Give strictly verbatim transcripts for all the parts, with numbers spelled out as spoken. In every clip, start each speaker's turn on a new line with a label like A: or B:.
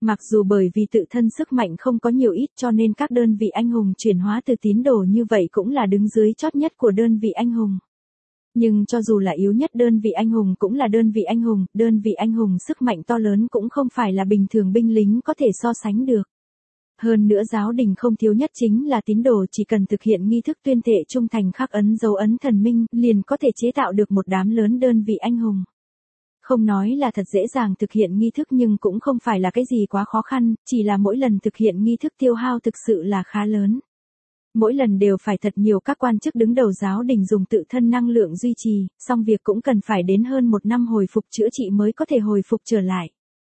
A: Mặc dù bởi vì tự thân sức mạnh không có nhiều ít cho nên các đơn vị anh hùng chuyển hóa từ tín đồ như vậy cũng là đứng dưới chót nhất của đơn vị anh hùng. Nhưng cho dù là yếu nhất đơn vị anh hùng cũng là đơn vị anh hùng, đơn vị anh hùng sức mạnh to lớn cũng không phải là bình thường binh lính có thể so sánh được. Hơn nữa giáo đình không thiếu nhất chính là tín đồ chỉ cần thực hiện nghi thức tuyên thệ trung thành khắc ấn dấu ấn thần minh liền có thể chế tạo được một đám lớn đơn vị anh hùng. Không nói là thật dễ dàng thực hiện nghi thức nhưng cũng không phải là cái gì quá khó khăn, chỉ là mỗi lần thực hiện nghi thức tiêu hao thực sự là khá lớn. Mỗi lần đều phải thật nhiều các quan chức đứng đầu giáo đình dùng tự thân năng lượng duy trì, song việc cũng cần phải đến hơn một năm hồi phục chữa trị mới có thể hồi phục trở lại.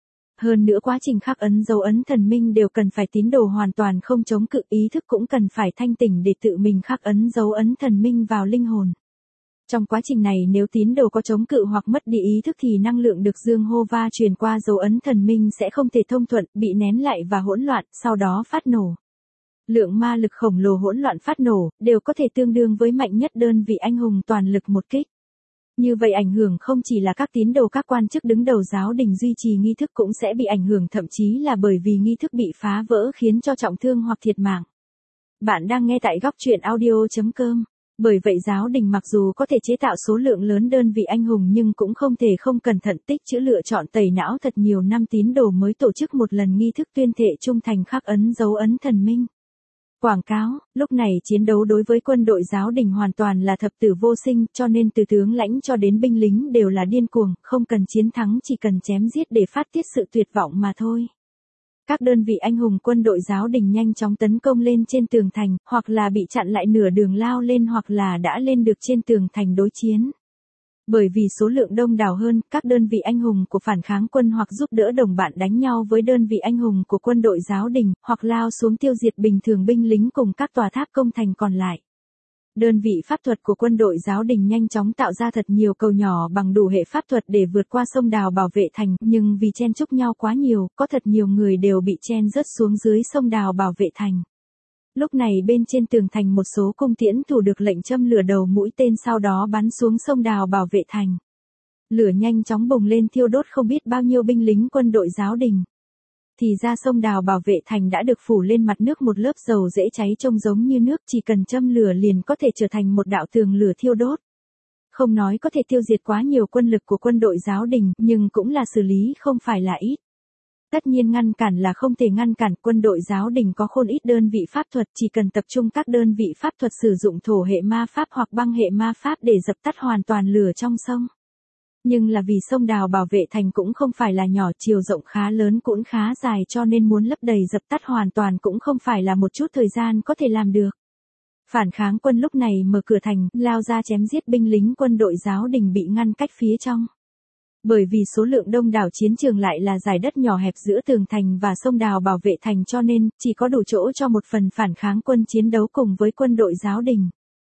A: Hơn nữa quá trình khắc ấn dấu ấn thần minh đều cần phải tín đồ hoàn toàn không chống cự, ý thức cũng cần phải thanh tỉnh để tự mình khắc ấn dấu ấn thần minh vào linh hồn. Trong quá trình này nếu tín đồ có chống cự hoặc mất đi ý thức thì năng lượng được dương hô va truyền qua dấu ấn thần minh sẽ không thể thông thuận, bị nén lại và hỗn loạn, sau đó phát nổ. Lượng ma lực khổng lồ hỗn loạn phát nổ, đều có thể tương đương với mạnh nhất đơn vị anh hùng toàn lực một kích. Như vậy ảnh hưởng không chỉ là các tín đồ các quan chức đứng đầu giáo đình duy trì nghi thức cũng sẽ bị ảnh hưởng, thậm chí là bởi vì nghi thức bị phá vỡ khiến cho trọng thương hoặc thiệt mạng. Bạn đang nghe tại góc truyện audio chấm com. Bởi vậy giáo đình mặc dù có thể chế tạo số lượng lớn đơn vị anh hùng nhưng cũng không thể không cẩn thận tích trữ lựa chọn tẩy não thật nhiều năm tín đồ mới tổ chức một lần nghi thức tuyên thệ trung thành khắc ấn dấu ấn thần minh. Quảng cáo, lúc này chiến đấu đối với quân đội giáo đình hoàn toàn là thập tử vô sinh, cho nên từ tướng lãnh cho đến binh lính đều là điên cuồng, không cần chiến thắng chỉ cần chém giết để phát tiết sự tuyệt vọng mà thôi. Các đơn vị anh hùng quân đội giáo đình nhanh chóng tấn công lên trên tường thành, hoặc là bị chặn lại nửa đường lao lên hoặc là đã lên được trên tường thành đối chiến. Bởi vì số lượng đông đảo hơn, các đơn vị anh hùng của phản kháng quân hoặc giúp đỡ đồng bạn đánh nhau với đơn vị anh hùng của quân đội giáo đình, hoặc lao xuống tiêu diệt bình thường binh lính cùng các tòa tháp công thành còn lại. Đơn vị pháp thuật của quân đội giáo đình nhanh chóng tạo ra thật nhiều cầu nhỏ bằng đủ hệ pháp thuật để vượt qua sông đào bảo vệ thành, nhưng vì chen chúc nhau quá nhiều, có thật nhiều người đều bị chen rớt xuống dưới sông đào bảo vệ thành. Lúc này bên trên tường thành một số cung tiễn thủ được lệnh châm lửa đầu mũi tên sau đó bắn xuống sông đào bảo vệ thành. Lửa nhanh chóng bùng lên thiêu đốt không biết bao nhiêu binh lính quân đội giáo đình. Thì ra sông đào bảo vệ thành đã được phủ lên mặt nước một lớp dầu dễ cháy trông giống như nước, chỉ cần châm lửa liền có thể trở thành một đạo tường lửa thiêu đốt. Không nói có thể tiêu diệt quá nhiều quân lực của quân đội giáo đình, nhưng cũng là xử lý không phải là ít. Tất nhiên ngăn cản là không thể ngăn cản, quân đội giáo đình có khôn ít đơn vị pháp thuật, chỉ cần tập trung các đơn vị pháp thuật sử dụng thổ hệ ma pháp hoặc băng hệ ma pháp để dập tắt hoàn toàn lửa trong sông. Nhưng là vì sông đào bảo vệ thành cũng không phải là nhỏ, chiều rộng khá lớn cũng khá dài cho nên muốn lấp đầy dập tắt hoàn toàn cũng không phải là một chút thời gian có thể làm được. Phản kháng quân lúc này mở cửa thành, lao ra chém giết binh lính quân đội giáo đình bị ngăn cách phía trong. Bởi vì số lượng đông đảo chiến trường lại là dải đất nhỏ hẹp giữa tường thành và sông đào bảo vệ thành cho nên chỉ có đủ chỗ cho một phần phản kháng quân chiến đấu cùng với quân đội giáo đình.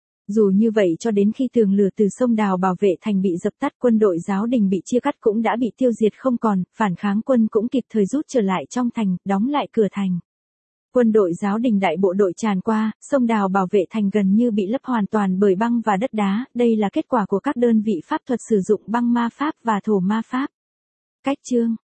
A: Dù như vậy cho đến khi tường lửa từ sông đào bảo vệ thành bị dập tắt, quân đội giáo đình bị chia cắt cũng đã bị tiêu diệt không còn, phản kháng quân cũng kịp thời rút trở lại trong thành, đóng lại cửa thành. Quân đội giáo đình đại bộ đội tràn qua, sông đào bảo vệ thành gần như bị lấp hoàn toàn bởi băng và đất đá, đây là kết quả của các đơn vị pháp thuật sử dụng băng ma pháp và thổ ma pháp. Cách chương